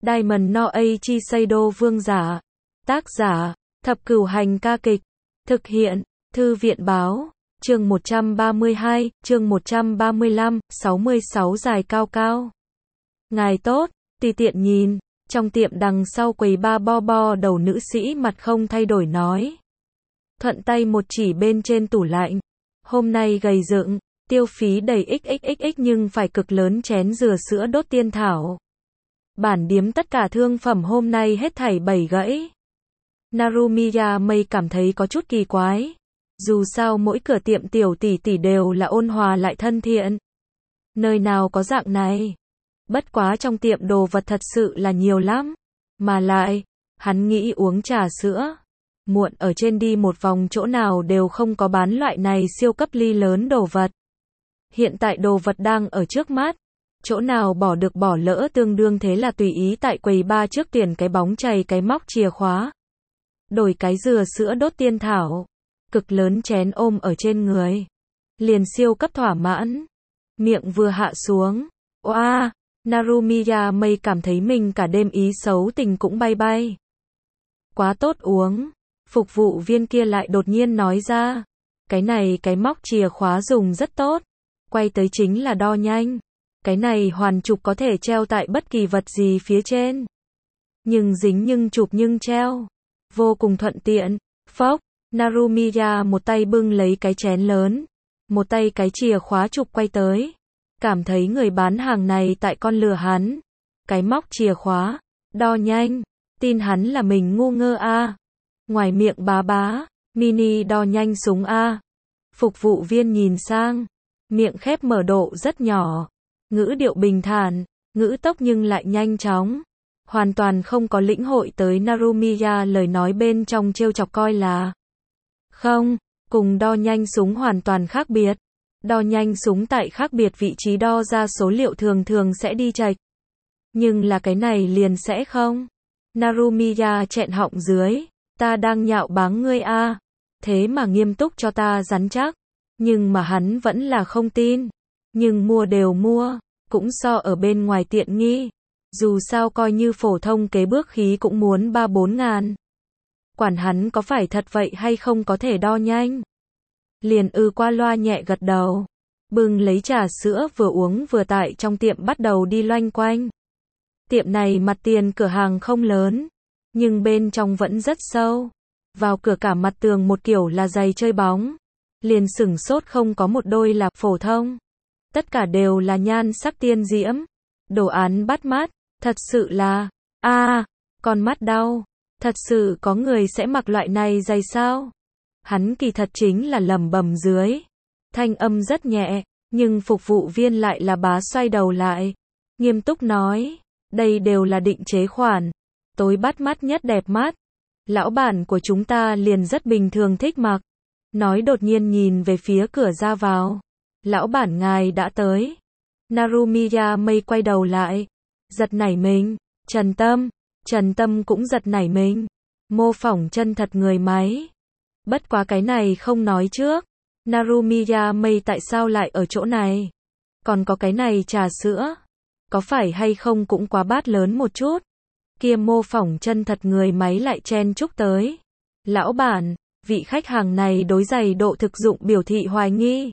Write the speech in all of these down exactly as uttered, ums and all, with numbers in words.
Diamond no Eiichi Seido Vương giả. Tác giả, Thập Cửu Hành ca kịch. Thực hiện, Thư viện báo. Chương một trăm ba mươi hai, chương một trăm ba mươi lăm, sáu mươi sáu dài cao cao. Ngài tốt, tùy tiện nhìn. Trong tiệm đằng sau quầy ba bo bo đầu nữ sĩ mặt không thay đổi nói. Thuận tay một chỉ bên trên tủ lạnh. Hôm nay gầy dựng, tiêu phí đầy xxxx nhưng phải cực lớn chén dừa sữa đốt tiên thảo. Bản điếm tất cả thương phẩm hôm nay hết thảy bảy gãy. Narumiya Mei cảm thấy có chút kỳ quái. Dù sao mỗi cửa tiệm tiểu tỷ tỷ đều là ôn hòa lại thân thiện. Nơi nào có dạng này. Bất quá trong tiệm đồ vật thật sự là nhiều lắm. Mà lại, hắn nghĩ uống trà sữa. Muộn ở trên đi một vòng chỗ nào đều không có bán loại này siêu cấp ly lớn đồ vật. Hiện tại đồ vật đang ở trước mắt. Chỗ nào bỏ được bỏ lỡ tương đương thế là tùy ý tại quầy ba trước tuyển cái bóng chày cái móc chìa khóa. Đổi cái dừa sữa đốt tiên thảo. Cực lớn chén ôm ở trên người. Liền siêu cấp thỏa mãn. Miệng vừa hạ xuống. Oa, Narumiya Mei cảm thấy mình cả đêm ý xấu tình cũng bay bay. Quá tốt uống. Phục vụ viên kia lại đột nhiên nói ra. Cái này cái móc chìa khóa dùng rất tốt. Quay tới chính là đo nhanh. Cái này hoàn chụp có thể treo tại bất kỳ vật gì phía trên. Nhưng dính nhưng chụp nhưng treo. Vô cùng thuận tiện. Phốc, Narumiya một tay bưng lấy cái chén lớn. Một tay cái chìa khóa chụp quay tới. Cảm thấy người bán hàng này tại con lừa hắn. Cái móc chìa khóa. Đo nhanh. Tin hắn là mình ngu ngơ a à. Ngoài miệng bá bá. Mini đo nhanh súng a à. Phục vụ viên nhìn sang. Miệng khép mở độ rất nhỏ. Ngữ điệu bình thản. Ngữ tốc nhưng lại nhanh chóng. Hoàn toàn không có lĩnh hội tới Narumiya lời nói bên trong trêu chọc coi là. Không, cùng đo nhanh súng hoàn toàn khác biệt. Đo nhanh súng tại khác biệt vị trí đo ra số liệu thường thường sẽ đi chệch. Nhưng là cái này liền sẽ không. Narumiya chẹn họng dưới. Ta đang nhạo báng ngươi a à. Thế mà nghiêm túc cho ta rắn chắc. Nhưng mà hắn vẫn là không tin. Nhưng mua đều mua. Cũng so ở bên ngoài tiện nghi. Dù sao coi như phổ thông kế bước khí cũng muốn ba bốn ngàn. Quản hắn có phải thật vậy hay không có thể đo nhanh. Liền ư qua loa nhẹ gật đầu. Bưng lấy trà sữa vừa uống vừa tại trong tiệm bắt đầu đi loanh quanh. Tiệm này mặt tiền cửa hàng không lớn. Nhưng bên trong vẫn rất sâu. Vào cửa cả mặt tường một kiểu là giày chơi bóng. Liền sửng sốt không có một đôi là phổ thông. Tất cả đều là nhan sắc tiên diễm. Đồ án bắt mắt. Thật sự là, a à, con mắt đau. Thật sự có người sẽ mặc loại này giày sao? Hắn kỳ thật chính là lẩm bẩm dưới. Thanh âm rất nhẹ, nhưng phục vụ viên lại là bá xoay đầu lại. Nghiêm túc nói, đây đều là định chế khoản. Tối bắt mắt nhất đẹp mắt. Lão bản của chúng ta liền rất bình thường thích mặc. Nói đột nhiên nhìn về phía cửa ra vào. Lão bản ngài đã tới. Narumiya Mei quay đầu lại. Giật nảy mình. Trần Tâm. Trần Tâm cũng giật nảy mình. Mô phỏng chân thật người máy. Bất quá cái này không nói trước. Narumiya Mei tại sao lại ở chỗ này? Còn có cái này trà sữa. Có phải hay không cũng quá bát lớn một chút. Kia mô phỏng chân thật người máy lại chen chúc tới. Lão bản, vị khách hàng này đối giày độ thực dụng biểu thị hoài nghi.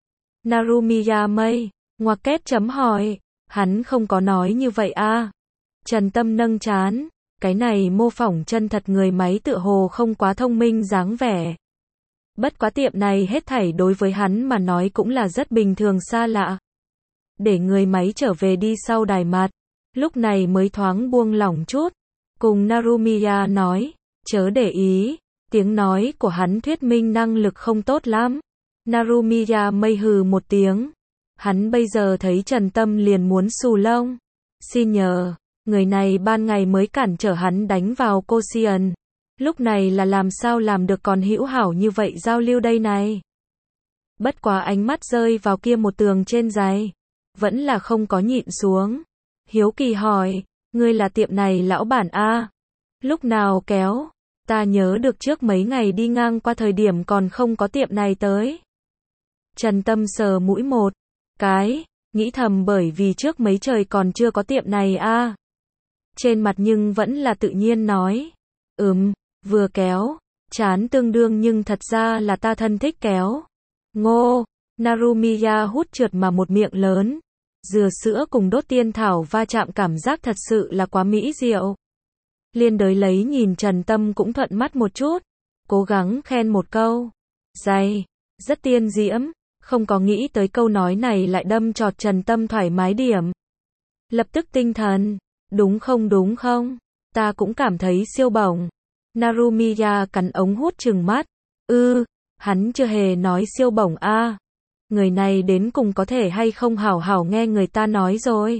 Narumiya Mei, ngoặc kép chấm hỏi. Hắn không có nói như vậy a à. Trần Tâm nâng trán. Cái này mô phỏng chân thật người máy tựa hồ không quá thông minh dáng vẻ. Bất quá tiệm này hết thảy đối với hắn mà nói cũng là rất bình thường xa lạ. Để người máy trở về đi sau đài mặt. Lúc này mới thoáng buông lỏng chút. Cùng Narumiya nói. Chớ để ý. Tiếng nói của hắn thuyết minh năng lực không tốt lắm. Narumiya Mei hừ một tiếng. Hắn bây giờ thấy Trần Tâm liền muốn xù lông. Xin nhờ, người này ban ngày mới cản trở hắn đánh vào Koshien. Lúc này là làm sao làm được còn hữu hảo như vậy giao lưu đây này. Bất quá ánh mắt rơi vào kia một tường trên giày. Vẫn là không có nhịn xuống. Hiếu kỳ hỏi, ngươi là tiệm này lão bản a à? Lúc nào kéo? Ta nhớ được trước mấy ngày đi ngang qua thời điểm còn không có tiệm này tới. Trần Tâm sờ mũi một cái, nghĩ thầm bởi vì trước mấy trời còn chưa có tiệm này a. À. trên mặt nhưng vẫn là tự nhiên nói. Ừm, vừa kéo, chán tương đương nhưng thật ra là ta thân thích kéo. Ngô, Narumiya hút trượt mà một miệng lớn. Dừa sữa cùng đốt tiên thảo va chạm cảm giác thật sự là quá mỹ diệu. Liên đới lấy nhìn Trần Tâm cũng thuận mắt một chút, cố gắng khen một câu. Dày, rất tiên diễm, không có nghĩ tới câu nói này lại đâm chọt Trần Tâm thoải mái điểm. Lập tức tinh thần, đúng không đúng không, ta cũng cảm thấy siêu bổng. Narumiya cắn ống hút trừng mắt, ư, hắn chưa hề nói siêu bổng a. À. Người này đến cùng có thể hay không hảo hảo nghe người ta nói rồi.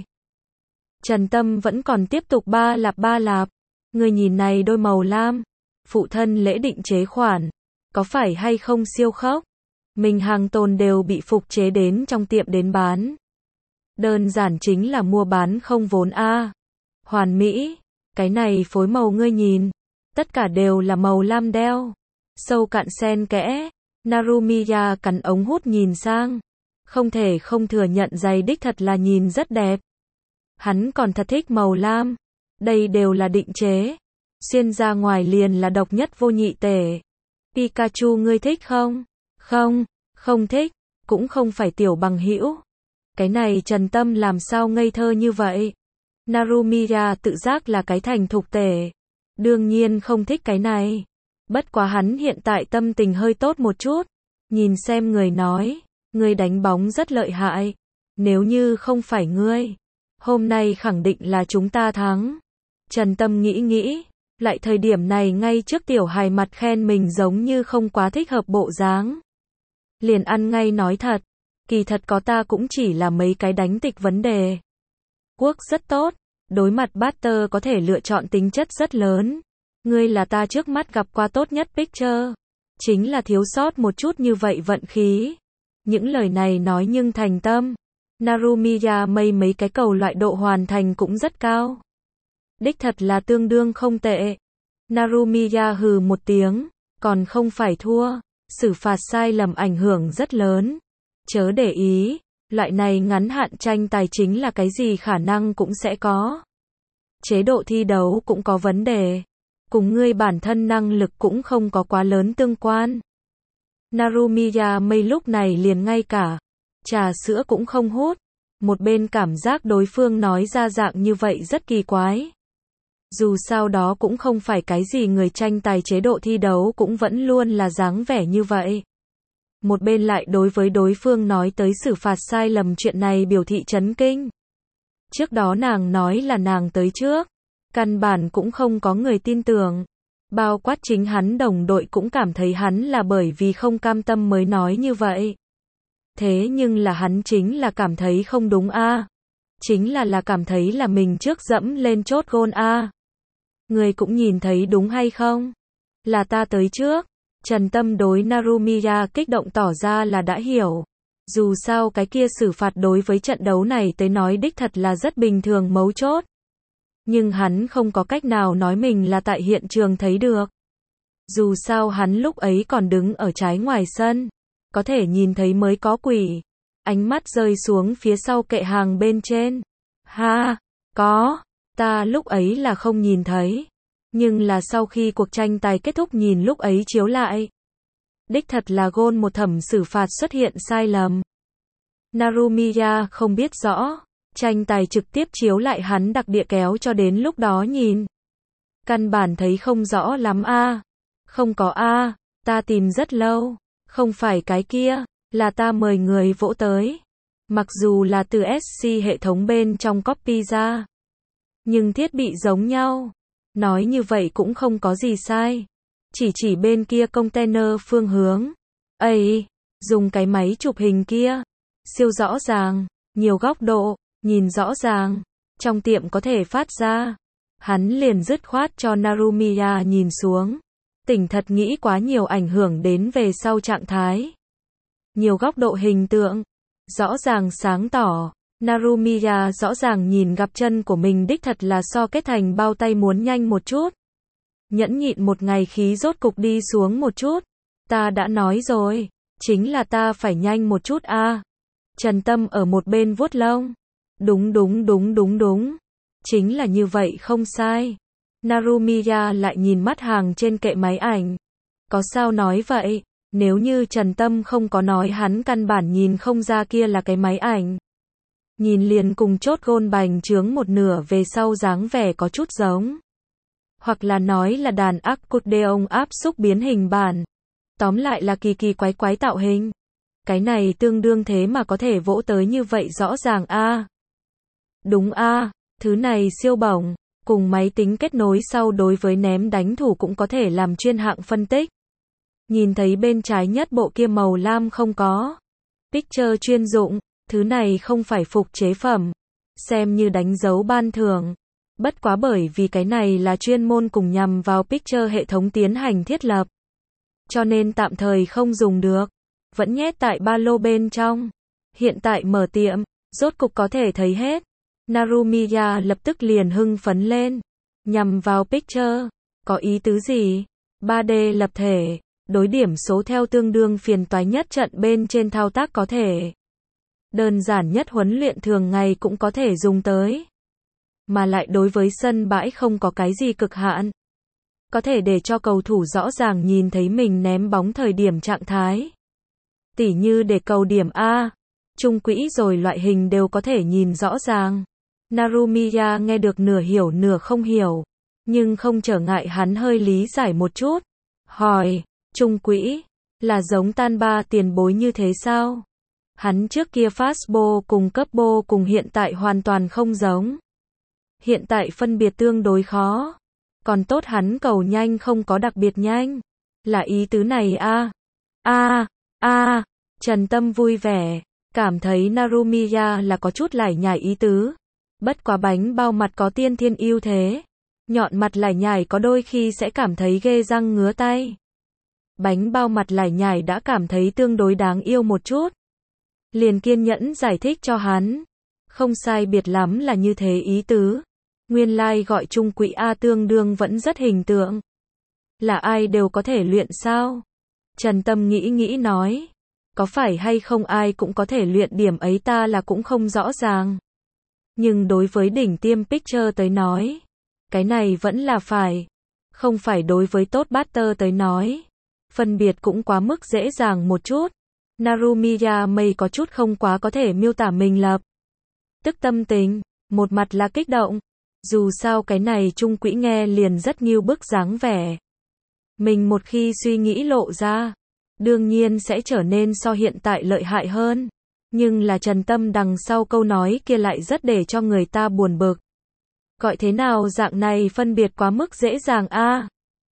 Trần Tâm vẫn còn tiếp tục ba lạp ba lạp. Người nhìn này đôi màu lam, phụ thân lễ định chế khoản, có phải hay không siêu khốc? Mình hàng tồn đều bị phục chế đến trong tiệm đến bán. Đơn giản chính là mua bán không vốn a. À. Hoàn mỹ, cái này phối màu ngươi nhìn, tất cả đều là màu lam đeo, sâu cạn xen kẽ. Narumiya cắn ống hút nhìn sang, không thể không thừa nhận giày đích thật là nhìn rất đẹp. Hắn còn thật thích màu lam, đây đều là định chế, xuyên ra ngoài liền là độc nhất vô nhị tể. Pikachu ngươi thích không? Không, không thích, cũng không phải tiểu bằng hữu. Cái này Trần Tâm làm sao ngây thơ như vậy? Narumiya tự giác là cái thành thục tể, đương nhiên không thích cái này. Bất quá hắn hiện tại tâm tình hơi tốt một chút, nhìn xem người nói, ngươi đánh bóng rất lợi hại, nếu như không phải ngươi, hôm nay khẳng định là chúng ta thắng. Trần Tâm nghĩ nghĩ, lại thời điểm này ngay trước tiểu hài mặt khen mình giống như không quá thích hợp bộ dáng. Liền ăn ngay nói thật, kỳ thật có ta cũng chỉ là mấy cái đánh tịch vấn đề. Quốc rất tốt, đối mặt Butter có thể lựa chọn tính chất rất lớn. Ngươi là ta trước mắt gặp qua tốt nhất picture. Chính là thiếu sót một chút như vậy vận khí. Những lời này nói nhưng thành tâm. Narumiya mây mấy cái cầu loại độ hoàn thành cũng rất cao. Đích thật là tương đương không tệ. Narumiya hừ một tiếng, còn không phải thua. Xử phạt sai lầm ảnh hưởng rất lớn. Chớ để ý, loại này ngắn hạn tranh tài chính là cái gì khả năng cũng sẽ có. Chế độ thi đấu cũng có vấn đề. Cùng ngươi bản thân năng lực cũng không có quá lớn tương quan. Narumiya mây lúc này liền ngay cả trà sữa cũng không hút. Một bên cảm giác đối phương nói ra dạng như vậy rất kỳ quái. Dù sao đó cũng không phải cái gì người tranh tài chế độ thi đấu cũng vẫn luôn là dáng vẻ như vậy. Một bên lại đối với đối phương nói tới xử phạt sai lầm chuyện này biểu thị chấn kinh. Trước đó nàng nói là nàng tới trước. Căn bản cũng không có người tin tưởng. Bao quát chính hắn đồng đội cũng cảm thấy hắn là bởi vì không cam tâm mới nói như vậy. Thế nhưng là hắn chính là cảm thấy không đúng a. À. Chính là là cảm thấy là mình trước dẫm lên chốt gôn a. À. Người cũng nhìn thấy đúng hay không? Là ta tới trước. Trần Tâm đối Narumiya kích động tỏ ra là đã hiểu. Dù sao cái kia xử phạt đối với trận đấu này tới nói đích thật là rất bình thường mấu chốt. Nhưng hắn không có cách nào nói mình là tại hiện trường thấy được. Dù sao hắn lúc ấy còn đứng ở trái ngoài sân. Có thể nhìn thấy mới có quỷ. Ánh mắt rơi xuống phía sau kệ hàng bên trên. Ha, có, ta lúc ấy là không nhìn thấy. Nhưng là sau khi cuộc tranh tài kết thúc nhìn lúc ấy chiếu lại. Đích thật là gôn một thẩm xử phạt xuất hiện sai lầm. Narumiya không biết rõ. Tranh tài trực tiếp chiếu lại hắn đặc địa kéo cho đến lúc đó nhìn. Căn bản thấy không rõ lắm a. À. Không có a, à, ta tìm rất lâu. Không phải cái kia, là ta mời người vỗ tới. Mặc dù là từ ét xê hệ thống bên trong copy ra. Nhưng thiết bị giống nhau. Nói như vậy cũng không có gì sai. Chỉ chỉ bên kia container phương hướng. Ây, dùng cái máy chụp hình kia. Siêu rõ ràng, nhiều góc độ. Nhìn rõ ràng, trong tiệm có thể phát ra. Hắn liền dứt khoát cho Narumiya nhìn xuống. Tỉnh thật nghĩ quá nhiều ảnh hưởng đến về sau trạng thái. Nhiều góc độ hình tượng. Rõ ràng sáng tỏ. Narumiya rõ ràng nhìn gặp chân của mình đích thật là so kết thành bao tay muốn nhanh một chút. Nhẫn nhịn một ngày khí rốt cục đi xuống một chút. Ta đã nói rồi. Chính là ta phải nhanh một chút a. À. Trần Tâm ở một bên vuốt lông. Đúng đúng đúng đúng đúng. Chính là như vậy không sai. Narumiya lại nhìn mắt hàng trên kệ máy ảnh. Có sao nói vậy? Nếu như Trần Tâm không có nói hắn căn bản nhìn không ra kia là cái máy ảnh. Nhìn liền cùng chốt gôn bành trướng một nửa về sau dáng vẻ có chút giống. Hoặc là nói là đàn accordion áp xúc biến hình bản. Tóm lại là kỳ kỳ quái quái tạo hình. Cái này tương đương thế mà có thể vỗ tới như vậy rõ ràng a. À. Đúng a, à, thứ này siêu bổng, cùng máy tính kết nối sau đối với ném đánh thủ cũng có thể làm chuyên hạng phân tích. Nhìn thấy bên trái nhất bộ kia màu lam không có. Picture chuyên dụng, thứ này không phải phục chế phẩm. Xem như đánh dấu ban thưởng. Bất quá bởi vì cái này là chuyên môn cùng nhằm vào Picture hệ thống tiến hành thiết lập. Cho nên tạm thời không dùng được. Vẫn nhét tại ba lô bên trong. Hiện tại mở tiệm, rốt cục có thể thấy hết. Narumiya lập tức liền hưng phấn lên. Nhằm vào Picture. Có ý tứ gì? ba D lập thể. Đối điểm số theo tương đương phiền toái nhất trận bên trên thao tác có thể. Đơn giản nhất huấn luyện thường ngày cũng có thể dùng tới. Mà lại đối với sân bãi không có cái gì cực hạn. Có thể để cho cầu thủ rõ ràng nhìn thấy mình ném bóng thời điểm trạng thái. Tỉ như để cầu điểm A, trung quỹ rồi loại hình đều có thể nhìn rõ ràng. Narumiya nghe được nửa hiểu nửa không hiểu. Nhưng không trở ngại hắn hơi lý giải một chút. Hỏi, trung quỹ, là giống tan ba tiền bối như thế sao? Hắn trước kia fastball cùng cấp ball cùng hiện tại hoàn toàn không giống. Hiện tại phân biệt tương đối khó. Còn tốt hắn cầu nhanh không có đặc biệt nhanh. Là ý tứ này a. A, a, Trần Tâm vui vẻ, cảm thấy Narumiya là có chút lải nhải ý tứ. Bất quá bánh bao mặt có tiên thiên ưu thế. Nhọn mặt lải nhải có đôi khi sẽ cảm thấy ghê răng ngứa tay. Bánh bao mặt lải nhải đã cảm thấy tương đối đáng yêu một chút. Liền kiên nhẫn giải thích cho hắn. Không sai biệt lắm là như thế ý tứ. Nguyên lai like gọi trung quỹ A tương đương vẫn rất hình tượng. Là ai đều có thể luyện sao? Trần Tâm nghĩ nghĩ nói. Có phải hay không ai cũng có thể luyện điểm ấy ta là cũng không rõ ràng. Nhưng đối với đỉnh tiêm Picture tới nói. Cái này vẫn là phải. Không phải đối với tốt batter tới nói. Phân biệt cũng quá mức dễ dàng một chút. Narumiya mây có chút không quá có thể miêu tả mình lập. Tức tâm tình, một mặt là kích động. Dù sao cái này trung quỹ nghe liền rất nghiêu bức dáng vẻ. Mình một khi suy nghĩ lộ ra, đương nhiên sẽ trở nên so hiện tại lợi hại hơn. Nhưng là Trần Tâm đằng sau câu nói kia lại rất để cho người ta buồn bực. Gọi thế nào dạng này phân biệt quá mức dễ dàng a. À?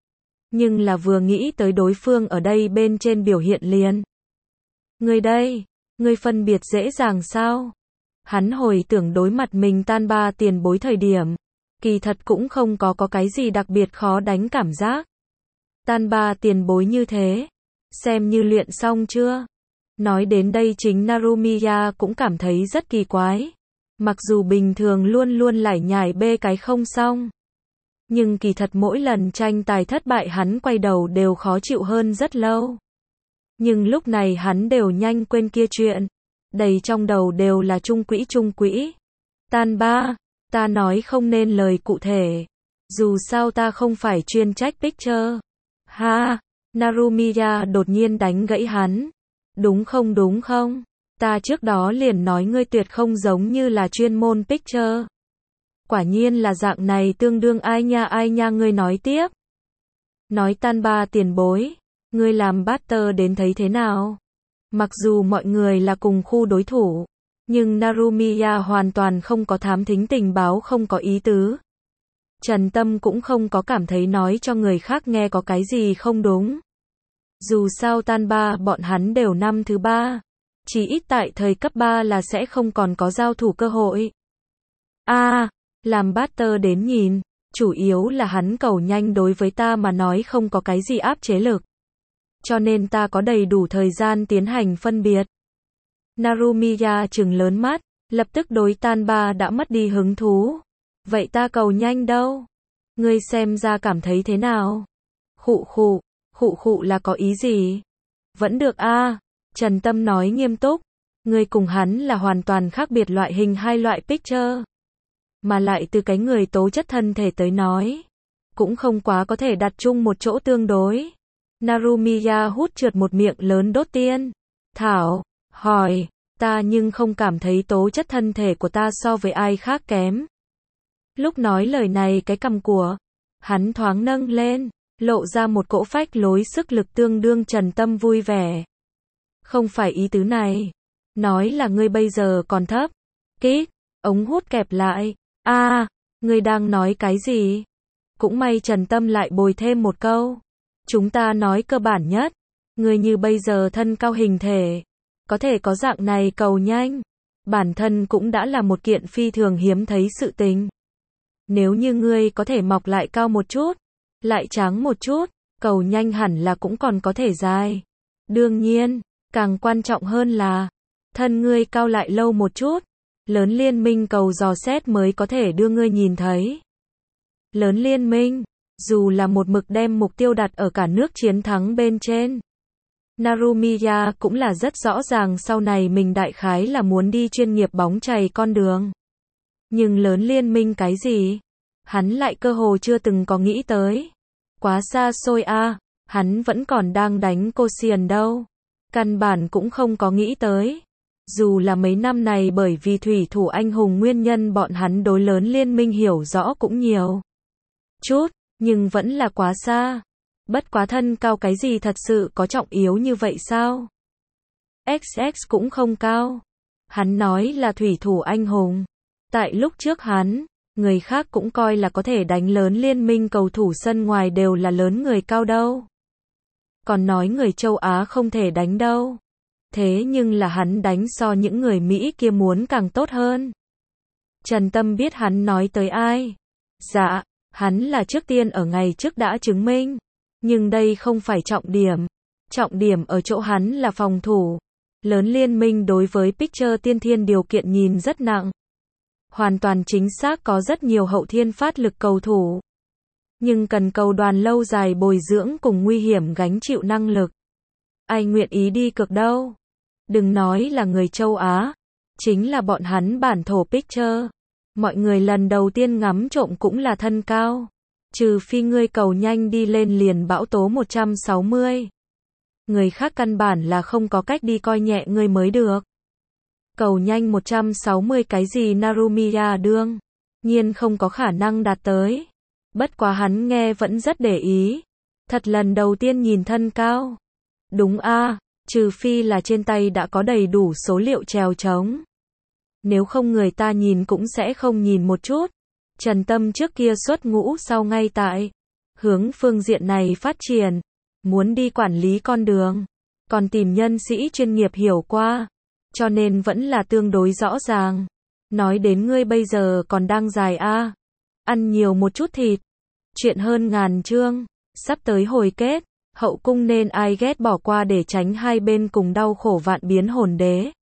Nhưng là vừa nghĩ tới đối phương ở đây bên trên biểu hiện liền. Người đây, người phân biệt dễ dàng sao? Hắn hồi tưởng đối mặt mình tan ba tiền bối thời điểm. Kỳ thật cũng không có có cái gì đặc biệt khó đánh cảm giác. Tan ba tiền bối như thế. Xem như luyện xong chưa? Nói đến đây chính Narumiya cũng cảm thấy rất kỳ quái. Mặc dù bình thường luôn luôn lải nhải bê cái không xong. Nhưng kỳ thật mỗi lần tranh tài thất bại hắn quay đầu đều khó chịu hơn rất lâu. Nhưng lúc này hắn đều nhanh quên kia chuyện. Đầy trong đầu đều là trung quỹ trung quỹ. Tan ba, ta nói không nên lời cụ thể. Dù sao ta không phải chuyên trách Picture. Ha, Narumiya đột nhiên đánh gãy hắn. Đúng không đúng không? Ta trước đó liền nói ngươi tuyệt không giống như là chuyên môn Picture. Quả nhiên là dạng này tương đương ai nha ai nha ngươi nói tiếp. Nói tan ba tiền bối. Ngươi làm batter đến thấy thế nào? Mặc dù mọi người là cùng khu đối thủ. Nhưng Narumiya hoàn toàn không có thám thính tình báo không có ý tứ. Trần Tâm cũng không có cảm thấy nói cho người khác nghe có cái gì không đúng. Dù sao tan ba bọn hắn đều năm thứ ba. Chỉ ít tại thời cấp ba là sẽ không còn có giao thủ cơ hội. A, à, làm batter đến nhìn, chủ yếu là hắn cầu nhanh đối với ta mà nói không có cái gì áp chế lực. Cho nên ta có đầy đủ thời gian tiến hành phân biệt. Narumiya trừng lớn mắt, lập tức đối tan ba đã mất đi hứng thú. Vậy ta cầu nhanh đâu? Ngươi xem ra cảm thấy thế nào? Khụ khụ, khụ khụ là có ý gì? Vẫn được a. À? Trần Tâm nói nghiêm túc. Ngươi cùng hắn là hoàn toàn khác biệt loại hình hai loại Picture. mà lại từ cái người tố chất thân thể tới nói, cũng không quá có thể đặt chung một chỗ tương đối. Narumiya hút trượt một miệng lớn đốt tiên. Thảo, hỏi, ta nhưng không cảm thấy tố chất thân thể của ta so với ai khác kém. Lúc nói lời này cái cằm của hắn thoáng nâng lên, lộ ra một cỗ phách lối sức lực tương đương. Trần Tâm vui vẻ. Không phải ý tứ này. Nói là ngươi bây giờ còn thấp. Kít, ống hút kẹp lại. A, à, ngươi đang nói cái gì? Cũng may Trần Tâm lại bồi thêm một câu. Chúng ta nói cơ bản nhất. Ngươi như bây giờ thân cao hình thể, có thể có dạng này cầu nhanh, bản thân cũng đã là một kiện phi thường hiếm thấy sự tình. Nếu như ngươi có thể mọc lại cao một chút, lại tráng một chút, cầu nhanh hẳn là cũng còn có thể dài. Đương nhiên, càng quan trọng hơn là, thân ngươi cao lại lâu một chút, lớn liên minh cầu dò xét mới có thể đưa ngươi nhìn thấy. Lớn liên minh, dù là một mực đem mục tiêu đặt ở cả nước chiến thắng bên trên. Narumiya cũng là rất rõ ràng sau này mình đại khái là muốn đi chuyên nghiệp bóng chày con đường. Nhưng lớn liên minh cái gì? Hắn lại cơ hồ chưa từng có nghĩ tới. Quá xa xôi a, à, hắn vẫn còn đang đánh Koshien đâu. Căn bản cũng không có nghĩ tới. Dù là mấy năm này bởi vì thủy thủ anh hùng nguyên nhân bọn hắn đối lớn liên minh hiểu rõ cũng nhiều chút, nhưng vẫn là quá xa. Bất quá thân cao cái gì thật sự có trọng yếu như vậy sao? ích ích cũng không cao. Hắn nói là thủy thủ anh hùng. Tại lúc trước hắn, người khác cũng coi là có thể đánh lớn liên minh cầu thủ sân ngoài đều là lớn người cao đâu. Còn nói người châu Á không thể đánh đâu. Thế nhưng là hắn đánh so những người Mỹ kia muốn càng tốt hơn. Trần Tâm biết hắn nói tới ai. Dạ, hắn là trước tiên ở ngày trước đã chứng minh. Nhưng đây không phải trọng điểm. Trọng điểm ở chỗ hắn là phòng thủ. Lớn liên minh đối với Picture tiên thiên điều kiện nhìn rất nặng. Hoàn toàn chính xác có rất nhiều hậu thiên phát lực cầu thủ. Nhưng cần cầu đoàn lâu dài bồi dưỡng cùng nguy hiểm gánh chịu năng lực. Ai nguyện ý đi cược đâu. Đừng nói là người châu Á. Chính là bọn hắn bản thổ Picture. Mọi người lần đầu tiên ngắm trộm cũng là thân cao. Trừ phi ngươi cầu nhanh đi lên liền bão tố một trăm sáu mươi. Người khác căn bản là không có cách đi coi nhẹ ngươi mới được. Cầu nhanh một trăm sáu mươi cái gì Narumiya đương nhiên không có khả năng đạt tới. Bất quá hắn nghe vẫn rất để ý. Thật lần đầu tiên nhìn thân cao. Đúng a, à, trừ phi là trên tay đã có đầy đủ số liệu trèo trống. Nếu không người ta nhìn cũng sẽ không nhìn một chút. Trần Tâm trước kia xuất ngũ sau ngay tại hướng phương diện này phát triển, muốn đi quản lý con đường, còn tìm nhân sĩ chuyên nghiệp hiểu qua, cho nên vẫn là tương đối rõ ràng. Nói đến ngươi bây giờ còn đang dài a, à. Ăn nhiều một chút thịt. Chuyện hơn ngàn chương, sắp tới hồi kết, hậu cung nên ai ghét bỏ qua để tránh hai bên cùng đau khổ vạn biến hồn đế.